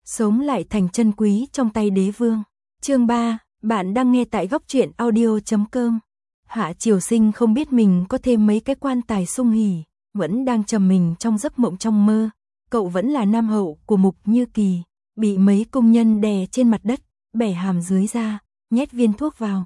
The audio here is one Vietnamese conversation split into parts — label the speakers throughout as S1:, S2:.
S1: sống lại thành chân quý trong tay đế vương. Chương 3, bạn đang nghe tại góc truyện audio.com. Hạ Triều Sinh không biết mình có thêm mấy cái quan tài sung hỉ, vẫn đang trầm mình trong giấc mộng trong mơ. Cậu vẫn là nam hậu của Mục Như Kỳ, bị mấy công nhân đè trên mặt đất, bẻ hàm dưới ra, nhét viên thuốc vào.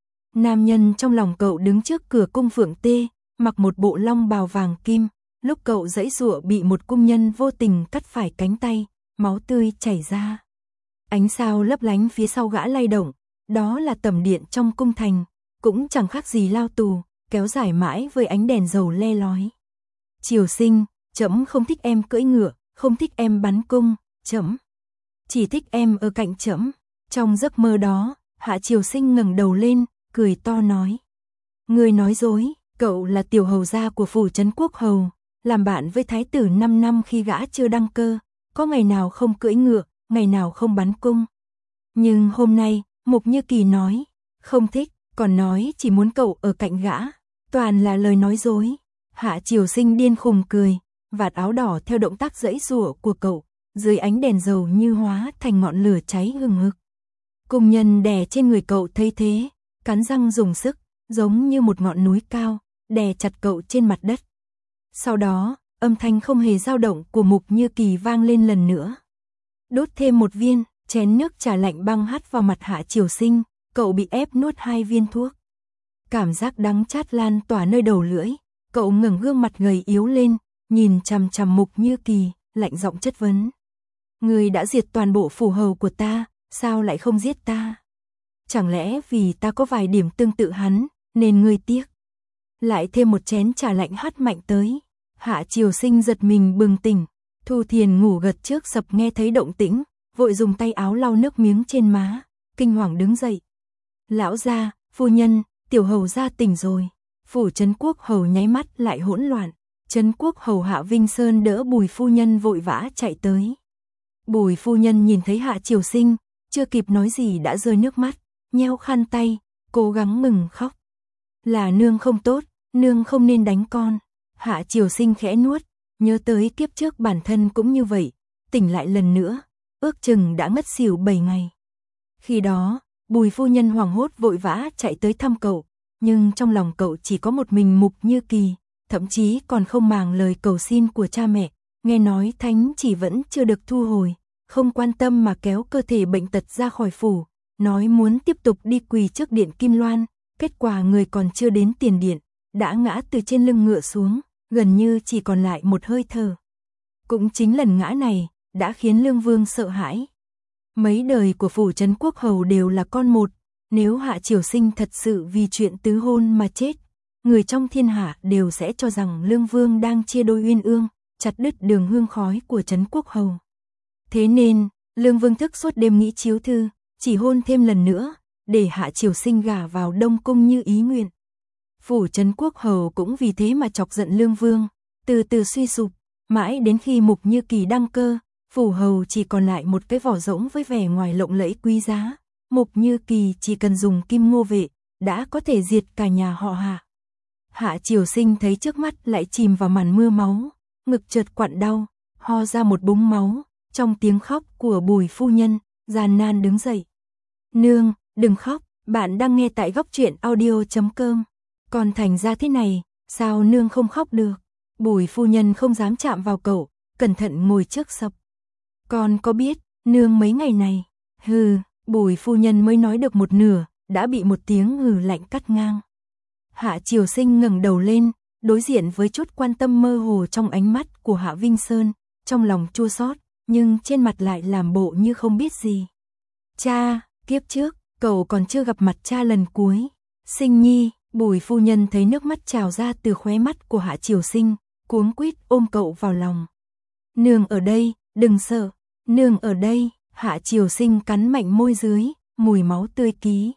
S1: Nam nhân trong lòng cậu đứng trước cửa cung Phượng Tê, mặc một bộ long bào vàng kim, lúc cậu giãy giụa bị một cung nhân vô tình cắt phải cánh tay, máu tươi chảy ra. Ánh sao lấp lánh phía sau gã lay động, đó là tầm điện trong cung thành, cũng chẳng khác gì lao tù, kéo dài mãi với ánh đèn dầu le lói. Triều Sinh, trẫm không thích em cưỡi ngựa, không thích em bắn cung, trẫm chỉ thích em ở cạnh trẫm. Trong giấc mơ đó, Hạ Triều Sinh ngẩng đầu lên, cười to nói: "Ngươi nói dối, cậu là tiểu hầu gia của phủ trấn quốc hầu, làm bạn với thái tử 5 năm khi gã chưa đăng cơ, có ngày nào không cưỡi ngựa, ngày nào không bắn cung. Nhưng hôm nay, Mục Như Kỳ nói, không thích, còn nói chỉ muốn cậu ở cạnh gã, toàn là lời nói dối." Hạ Triều Sinh điên khùng cười, vạt áo đỏ theo động tác giãy giụa của cậu, dưới ánh đèn dầu như hóa thành ngọn lửa cháy hừng hực. Cung nhân đè trên người cậu thấy thế, cắn răng dùng sức, giống như một ngọn núi cao, đè chặt cậu trên mặt đất. Sau đó, âm thanh không hề dao động của Mục Như Kỳ vang lên lần nữa. Đốt thêm một viên, chén nước trà lạnh băng hắt vào mặt Hạ Triều Sinh, cậu bị ép nuốt 2 viên thuốc. Cảm giác đắng chát lan tỏa nơi đầu lưỡi, cậu ngẩng gương mặt gầy yếu lên, nhìn chằm chằm Mục Như Kỳ, lạnh giọng chất vấn: "Ngươi đã diệt toàn bộ phủ hầu của ta, sao lại không giết ta? Chẳng lẽ vì ta có vài điểm tương tự hắn, nên ngươi tiếc?" Lại thêm một chén trà lạnh hắt mạnh tới. Hạ Triều Sinh giật mình bừng tỉnh. Thu Thiền ngủ gật trước sập nghe thấy động tĩnh, vội dùng tay áo lau nước miếng trên má, kinh hoàng đứng dậy. "Lão gia, phu nhân, tiểu hầu gia tỉnh rồi." Phủ trấn quốc hầu nháy mắt lại hỗn loạn. Trấn quốc hầu Hạ Vinh Sơn đỡ Bùi phu nhân vội vã chạy tới. Bùi phu nhân nhìn thấy Hạ Triều Sinh, chưa kịp nói gì đã rơi nước mắt, nheo khăn tay, cố gắng ngừng khóc. "Là nương không tốt, nương không nên đánh con." Hạ Triều Sinh khẽ nuốt, nhớ tới kiếp trước bản thân cũng như vậy, tỉnh lại lần nữa, ước chừng đã ngất xỉu 7 ngày. Khi đó, Bùi phu nhân hoảng hốt vội vã chạy tới thăm cậu, nhưng trong lòng cậu chỉ có một mình Mục Như Kỳ, thậm chí còn không màng lời cầu xin của cha mẹ, nghe nói thánh chỉ vẫn chưa được thu hồi, không quan tâm mà kéo cơ thể bệnh tật ra khỏi phủ, nói muốn tiếp tục đi quỳ trước điện Kim Loan, kết quả người còn chưa đến tiền điện, đã ngã từ trên lưng ngựa xuống, gần như chỉ còn lại một hơi thở. Cũng chính lần ngã này, đã khiến Lương Vương sợ hãi. Mấy đời của phủ trấn quốc hầu đều là con một, nếu Hạ Triều Sinh thật sự vì chuyện tứ hôn mà chết, người trong thiên hạ đều sẽ cho rằng Lương Vương đang chia đôi uyên ương, chặt đứt đường hương khói của trấn quốc hầu. Thế nên, Lương Vương thức suốt đêm nghĩ chiếu thư, chỉ hôn thêm lần nữa, để Hạ Triều Sinh gả vào Đông Cung như ý nguyện. Phủ trấn quốc hầu cũng vì thế mà chọc giận Lương Vương, từ từ suy sụp, mãi đến khi Mục Như Kỳ đăng cơ, phủ hầu chỉ còn lại một cái vỏ rỗng với vẻ ngoài lộng lẫy quý giá. Mục Như Kỳ chỉ cần dùng kim ngô vệ, đã có thể diệt cả nhà họ Hạ. Hạ Triều Sinh thấy trước mắt lại chìm vào màn mưa máu, ngực chợt quặn đau, ho ra một búng máu, trong tiếng khóc của Bùi phu nhân, gian nan đứng dậy. "Nương, đừng khóc, bạn đang nghe tại góc truyện audio.com. Còn thành ra thế này, sao nương không khóc được?" Bùi phu nhân không dám chạm vào cậu, cẩn thận ngồi trước sập. "Con có biết, nương mấy ngày này..." "Hừ." Bùi phu nhân mới nói được một nửa, đã bị một tiếng hừ lạnh cắt ngang. Hạ Triều Sinh ngẩng đầu lên, đối diện với chút quan tâm mơ hồ trong ánh mắt của Hạ Vinh Sơn, trong lòng chua xót, nhưng trên mặt lại làm bộ như không biết gì. "Cha, kiếp trước, cậu còn chưa gặp mặt cha lần cuối." "Sinh nhi." Bùi phu nhân thấy nước mắt trào ra từ khóe mắt của Hạ Triều Sinh, cuống quýt ôm cậu vào lòng. "Nương ở đây, đừng sợ, nương ở đây." Hạ Triều Sinh cắn mạnh môi dưới, mùi máu tươi ký.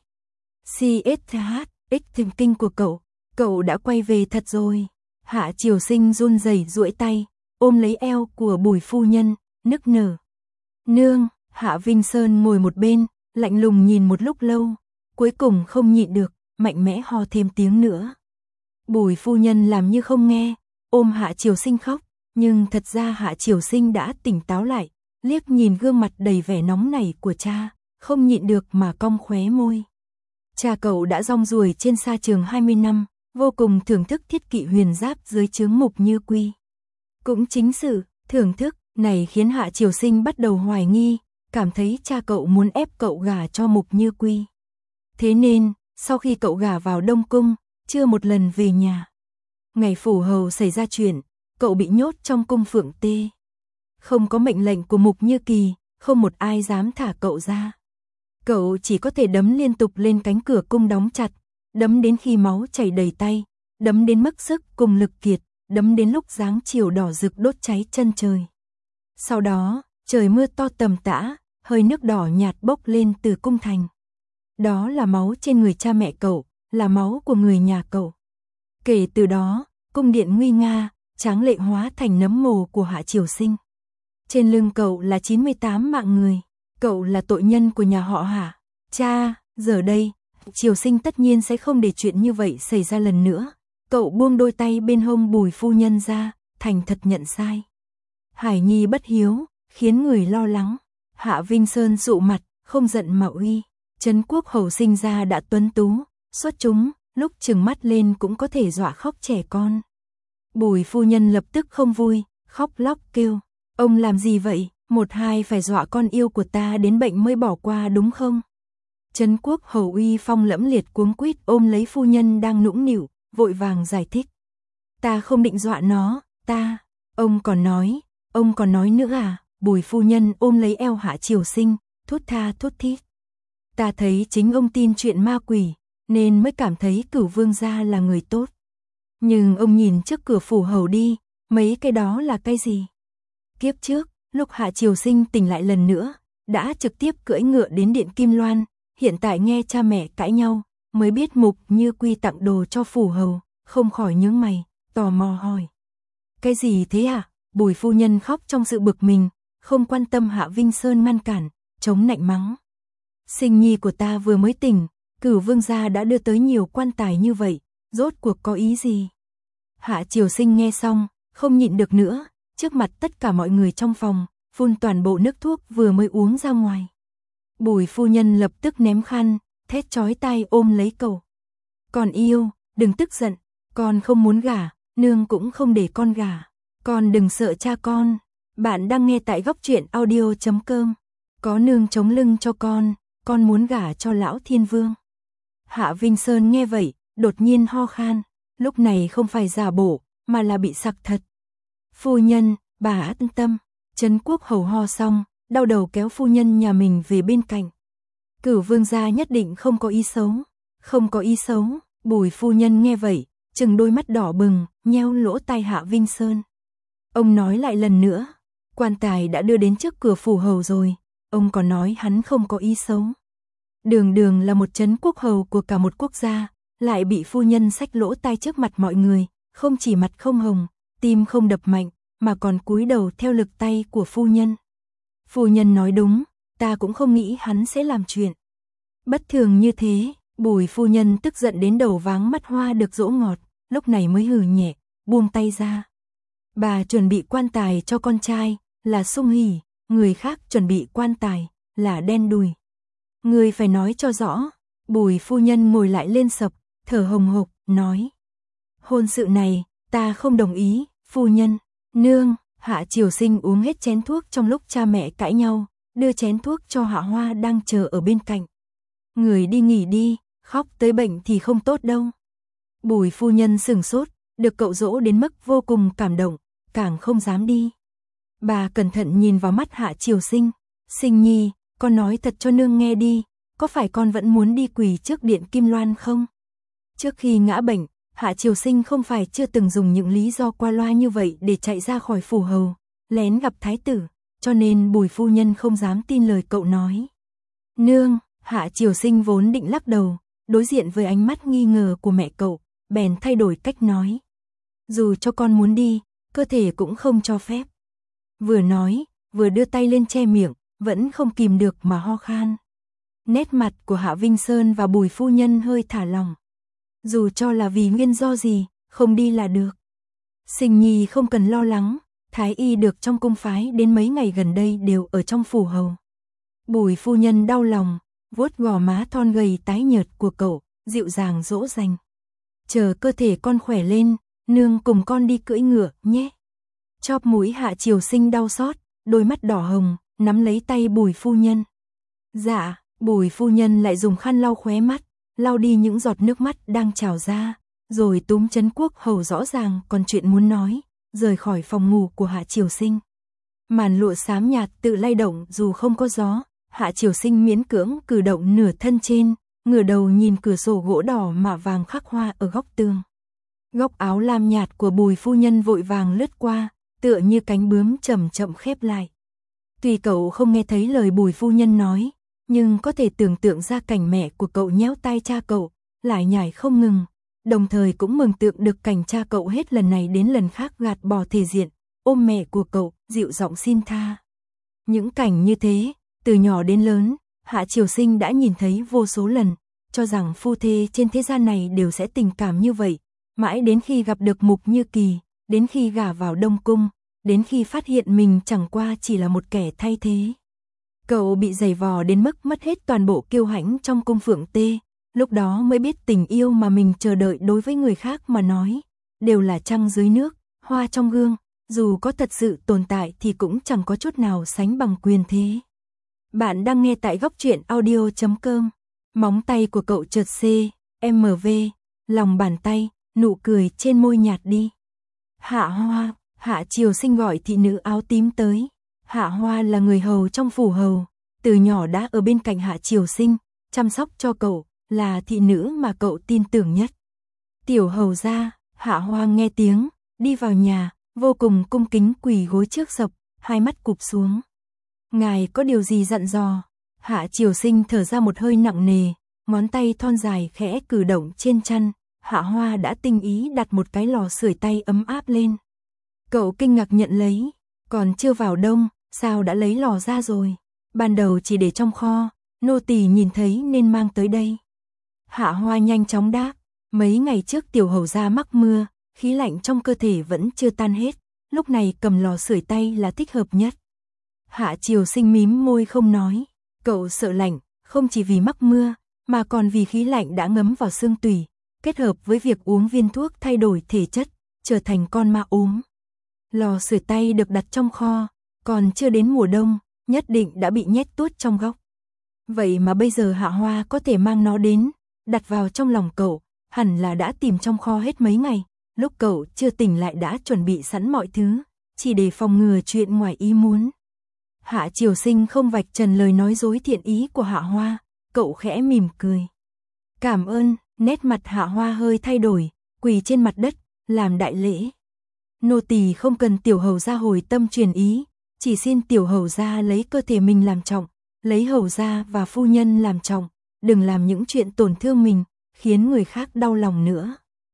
S1: CSH, thần kinh của cậu đã quay về thật rồi. Hạ Triều Sinh run rẩy duỗi tay, ôm lấy eo của Bùi phu nhân, nức nở. "Nương." Hạ Vinh Sơn ngồi một bên, lạnh lùng nhìn một lúc lâu, cuối cùng không nhịn được, mạnh mẽ ho thêm tiếng nữa. Bùi phu nhân làm như không nghe, ôm Hạ Triều Sinh khóc, nhưng thật ra Hạ Triều Sinh đã tỉnh táo lại, liếc nhìn gương mặt đầy vẻ nóng nảy của cha, không nhịn được mà cong khóe môi. Cha cậu đã rong ruổi trên sa trường 20 năm, vô cùng thưởng thức thiết kỵ huyền giáp dưới trướng Mục Như Quy. Cũng chính sự thưởng thức này khiến Hạ Triều Sinh bắt đầu hoài nghi, cảm thấy cha cậu muốn ép cậu gả cho Mục Như Quy. Thế nên, sau khi cậu gả vào Đông Cung, chưa một lần về nhà. Ngày phủ hầu xảy ra chuyện, cậu bị nhốt trong cung Phượng Tê. Không có mệnh lệnh của Mục Như Kỳ, không một ai dám thả cậu ra. Cậu chỉ có thể đấm liên tục lên cánh cửa cung đóng chặt, đấm đến khi máu chảy đầy tay, đấm đến mức sức cùng lực kiệt, đấm đến lúc dáng chiều đỏ rực đốt cháy chân trời. Sau đó, trời mưa to tầm tã, hơi nước đỏ nhạt bốc lên từ cung thành. Đó là máu trên người cha mẹ cậu, là máu của người nhà cậu. Kể từ đó, cung điện nguy nga, tráng lệ hóa thành nấm mồ của Hạ Triều Sinh. Trên lưng cậu là 98 mạng người, cậu là tội nhân của nhà họ Hạ. Cha, giờ đây, Triều Sinh tất nhiên sẽ không để chuyện như vậy xảy ra lần nữa. Cậu buông đôi tay bên hông Bùi phu nhân ra, thành thật nhận sai. Hải nhi bất hiếu, khiến người lo lắng. Hạ Vinh Sơn dụ mặt, không giận mà uy. Trấn Quốc hầu sinh ra đã tuấn tú, xuất chúng, lúc trừng mắt lên cũng có thể dọa khóc trẻ con. Bùi phu nhân lập tức không vui, khóc lóc kêu. Ông làm gì vậy, một hai phải dọa con yêu của ta đến bệnh mới bỏ qua đúng không? Trấn Quốc hầu uy phong lẫm liệt cuống quýt ôm lấy phu nhân đang nũng nịu, vội vàng giải thích. Ta không định dọa nó, ông còn nói nữa à? Bùi phu nhân ôm lấy eo Hạ Triều Sinh, thút tha thút thít. Ta thấy chính ông tin chuyện ma quỷ, nên mới cảm thấy Cửu Vương gia là người tốt. Nhưng ông nhìn trước cửa phủ hầu đi, mấy cái đó là cái gì? Kiếp trước, lúc Hạ Triều Sinh tỉnh lại lần nữa, đã trực tiếp cưỡi ngựa đến Điện Kim Loan, hiện tại nghe cha mẹ cãi nhau, mới biết Mục Như Quy tặng đồ cho phủ hầu, không khỏi nhướng mày, tò mò hỏi. Cái gì thế à? Bùi phu nhân khóc trong sự bực mình, không quan tâm Hạ Vinh Sơn ngăn cản, chống nạnh mắng. Sinh nhi của ta vừa mới tỉnh, Cửu Vương gia đã đưa tới nhiều quan tài như vậy, rốt cuộc có ý gì? Hạ Triều Sinh nghe xong, không nhịn được nữa, trước mặt tất cả mọi người trong phòng, phun toàn bộ nước thuốc vừa mới uống ra ngoài. Bùi phu nhân lập tức ném khăn, thét chói tai ôm lấy cậu. Con yêu, đừng tức giận, con không muốn gả, nương cũng không để con gả. Con đừng sợ cha con. Bạn đang nghe tại Góc Truyện Audio.com. Có nương chống lưng cho con muốn gả cho lão thiên vương. Hạ Vinh Sơn nghe vậy, đột nhiên ho khan, lúc này không phải giả bộ, mà là bị sặc thật. Phu nhân, bà an tâm. Trấn Quốc hầu ho xong, đau đầu kéo phu nhân nhà mình về bên cạnh. Cửu Vương gia nhất định không có ý xấu. Không có ý xấu. Bùi phu nhân nghe vậy, trừng đôi mắt đỏ bừng, nheo lỗ tai Hạ Vinh Sơn. Ông nói lại lần nữa, quan tài đã đưa đến trước cửa phủ hầu rồi, ông còn nói hắn không có ý xấu. Đường đường là một trấn quốc hầu của cả một quốc gia, lại bị phu nhân xách lỗ tai trước mặt mọi người, không chỉ mặt không hồng, tim không đập mạnh, mà còn cúi đầu theo lực tay của phu nhân. Phu nhân nói đúng, ta cũng không nghĩ hắn sẽ làm chuyện bất thường như thế. Bùi phu nhân tức giận đến đầu váng mắt hoa được dỗ ngọt, lúc này mới hừ nhẹ, buông tay ra. Bà chuẩn bị quan tài cho con trai, là Sung Hỉ, người khác chuẩn bị quan tài, là Đen Đùi. Người phải nói cho rõ. Bùi phu nhân ngồi lại lên sập, thở hồng hộc, nói. Hôn sự này, ta không đồng ý, phu nhân. Nương, Hạ Triều Sinh uống hết chén thuốc trong lúc cha mẹ cãi nhau, đưa chén thuốc cho Hạ Hoa đang chờ ở bên cạnh. Người đi nghỉ đi, khóc tới bệnh thì không tốt đâu. Bùi phu nhân sửng sốt, được cậu dỗ đến mức vô cùng cảm động, càng không dám đi. Bà cẩn thận nhìn vào mắt Hạ Triều Sinh. Sinh nhi, con nói thật cho nương nghe đi, có phải con vẫn muốn đi quỳ trước Điện Kim Loan không? Trước khi ngã bệnh, Hạ Triều Sinh không phải chưa từng dùng những lý do qua loa như vậy để chạy ra khỏi phủ hầu, lén gặp thái tử, cho nên Bùi phu nhân không dám tin lời cậu nói. Nương, Hạ Triều Sinh vốn định lắc đầu, đối diện với ánh mắt nghi ngờ của mẹ cậu, bèn thay đổi cách nói. Dù cho con muốn đi, cơ thể cũng không cho phép. Vừa nói, vừa đưa tay lên che miệng, vẫn không kìm được mà ho khan. Nét mặt của Hạ Vinh Sơn và Bùi phu nhân hơi thả lỏng. Dù cho là vì nguyên do gì, không đi là được. Sinh nhi không cần lo lắng, Thái y được trong cung phái đến mấy ngày gần đây đều ở trong phủ hầu. Bùi phu nhân đau lòng, vuốt gò má thon gầy tái nhợt của cậu, dịu dàng dỗ dành. Chờ cơ thể con khỏe lên, nương cùng con đi cưỡi ngựa nhé. Chóp mũi Hạ Triều Sinh đau xót, đôi mắt đỏ hồng, nắm lấy tay Bùi phu nhân. Dạ, Bùi phu nhân lại dùng khăn lau khóe mắt, lau đi những giọt nước mắt đang trào ra, rồi túm Trấn Quốc hầu rõ ràng còn chuyện muốn nói, rời khỏi phòng ngủ của Hạ Triều Sinh. Màn lụa xám nhạt tự lay động dù không có gió, Hạ Triều Sinh miễn cưỡng cử động nửa thân trên, ngửa đầu nhìn cửa sổ gỗ đỏ mạ vàng khắc hoa ở góc tường. Góc áo lam nhạt của Bùi phu nhân vội vàng lướt qua, tựa như cánh bướm chậm chậm khép lại. Tuy cậu không nghe thấy lời Bùi phu nhân nói, nhưng có thể tưởng tượng ra cảnh mẹ của cậu nhéo tay cha cậu, lại nhảy không ngừng, đồng thời cũng mường tượng được cảnh cha cậu hết lần này đến lần khác gạt bỏ thể diện, ôm mẹ của cậu, dịu giọng xin tha. Những cảnh như thế, từ nhỏ đến lớn, Hạ Triều Sinh đã nhìn thấy vô số lần, cho rằng phu thê trên thế gian này đều sẽ tình cảm như vậy, mãi đến khi gặp được Mục Như Kỳ, đến khi gả vào Đông Cung, đến khi phát hiện mình chẳng qua chỉ là một kẻ thay thế. Cậu bị giày vò đến mức mất hết toàn bộ kiêu hãnh trong cung Phượng Tê, lúc đó mới biết tình yêu mà mình chờ đợi đối với người khác mà nói, đều là trăng dưới nước, hoa trong gương, dù có thật sự tồn tại thì cũng chẳng có chút nào sánh bằng quyền thế. Bạn đang nghe tại góc truyện audio.com. Móng tay của cậu chợt CMV, lòng bàn tay, nụ cười trên môi nhạt đi. Hạ Hoa, Hạ Triều Sinh gọi thị nữ áo tím tới. Hạ Hoa là người hầu trong phủ hầu, từ nhỏ đã ở bên cạnh Hạ Triều Sinh, chăm sóc cho cậu, là thị nữ mà cậu tin tưởng nhất. Tiểu hầu gia, Hạ Hoa nghe tiếng, đi vào nhà, vô cùng cung kính quỳ gối trước sập, hai mắt cụp xuống. Ngài có điều gì dặn dò? Hạ Triều Sinh thở ra một hơi nặng nề, ngón tay thon dài khẽ cử động trên chăn, Hạ Hoa đã tinh ý đặt một cái lò sưởi tay ấm áp lên. Cậu kinh ngạc nhận lấy, còn chưa vào đông, sao đã lấy lò ra rồi? Ban đầu chỉ để trong kho, nô tỳ nhìn thấy nên mang tới đây. Hạ Hoa nhanh chóng đáp, mấy ngày trước tiểu hầu gia mắc mưa, khí lạnh trong cơ thể vẫn chưa tan hết, lúc này cầm lò sưởi tay là thích hợp nhất. Hạ Triều Sinh mím môi không nói, cậu sợ lạnh, không chỉ vì mắc mưa, mà còn vì khí lạnh đã ngấm vào xương tủy, kết hợp với việc uống viên thuốc thay đổi thể chất, trở thành con ma ốm. Lò sưởi tay được đặt trong kho, còn chưa đến mùa đông, nhất định đã bị nhét tuốt trong góc. Vậy mà bây giờ Hạ Hoa có thể mang nó đến, đặt vào trong lòng cậu, hẳn là đã tìm trong kho hết mấy ngày, lúc cậu chưa tỉnh lại đã chuẩn bị sẵn mọi thứ, chỉ để phòng ngừa chuyện ngoài ý muốn. Hạ Triều Sinh không vạch trần lời nói dối thiện ý của Hạ Hoa, cậu khẽ mỉm cười. Cảm ơn, nét mặt Hạ Hoa hơi thay đổi, quỳ trên mặt đất, làm đại lễ. Nô tỳ không cần tiểu hầu gia hồi tâm truyền ý, chỉ xin tiểu hầu gia lấy cơ thể mình làm trọng, lấy hầu gia và phu nhân làm trọng, đừng làm những chuyện tổn thương mình, khiến người khác đau lòng nữa.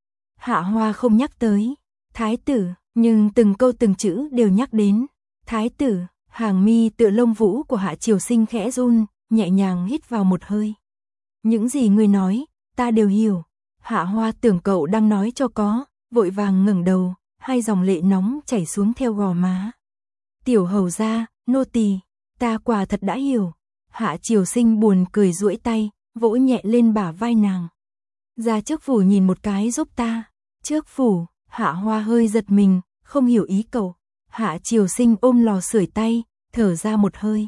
S1: Hạ Hoa không nhắc tới thái tử, nhưng từng câu từng chữ đều nhắc đến thái tử. Hàng mi tựa lông vũ của Hạ Triều Sinh khẽ run, nhẹ nhàng hít vào một hơi. Những gì ngươi nói, ta đều hiểu. Hạ Hoa tưởng cậu đang nói cho có, vội vàng ngẩng đầu, hai dòng lệ nóng chảy xuống theo gò má. Tiểu hầu gia, nô tỳ, ta quả thật đã hiểu. Hạ Triều Sinh buồn cười duỗi tay, vỗ nhẹ lên bả vai nàng. Ra trước phủ nhìn một cái giúp ta. Trước phủ, Hạ Hoa hơi giật mình, không hiểu ý cậu. Hạ Triều Sinh ôm lò sưởi tay, thở ra một hơi.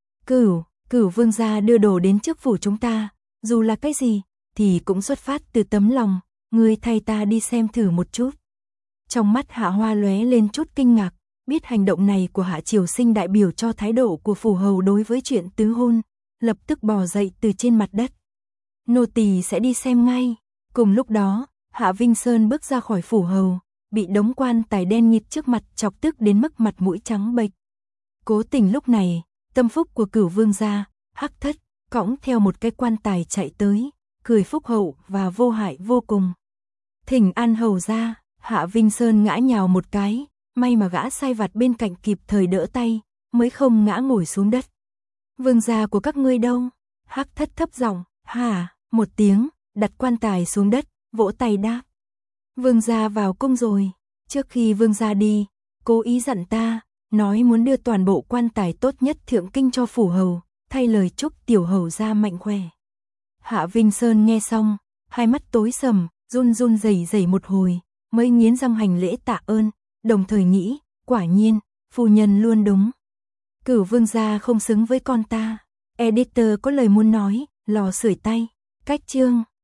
S1: Cửu vương gia đưa đồ đến trước phủ chúng ta, dù là cái gì, thì cũng xuất phát từ tấm lòng, ngươi thay ta đi xem thử một chút. Trong mắt Hạ Hoa lóe lên chút kinh ngạc, biết hành động này của Hạ Triều Sinh đại biểu cho thái độ của phủ hầu đối với chuyện tứ hôn, lập tức bò dậy từ trên mặt đất. Nô tỳ sẽ đi xem ngay. Cùng lúc đó, Hạ Vinh Sơn bước ra khỏi phủ hầu, bị đống quan tài đen nghịt trước mặt chọc tức đến mức mặt mũi trắng bệch. Cố Tình lúc này, tâm phúc của Cửu vương gia, Hắc Thất, cõng theo một cái quan tài chạy tới, cười phúc hậu và vô hại vô cùng. Thỉnh an hầu gia. Hạ Vinh Sơn ngã nhào một cái, may mà gã sai vặt bên cạnh kịp thời đỡ tay, mới không ngã ngồi xuống đất. Vương gia của các ngươi đâu? Hắc Thất thấp giọng, hả, một tiếng, đặt quan tài xuống đất, vỗ tay đáp. Vương gia vào cung rồi. Trước khi vương gia đi, cố ý dặn ta, nói muốn đưa toàn bộ quan tài tốt nhất thượng kinh cho phủ hầu, thay lời chúc tiểu hầu ra mạnh khỏe. Hạ Vinh Sơn nghe xong, hai mắt tối sầm, run run rẩy rẩy một hồi, mới nghiến răng hành lễ tạ ơn, đồng thời nghĩ, quả nhiên, phu nhân luôn đúng. Cửu vương gia không xứng với con ta. Editor có lời muốn nói, lò sưởi tay, cách chương.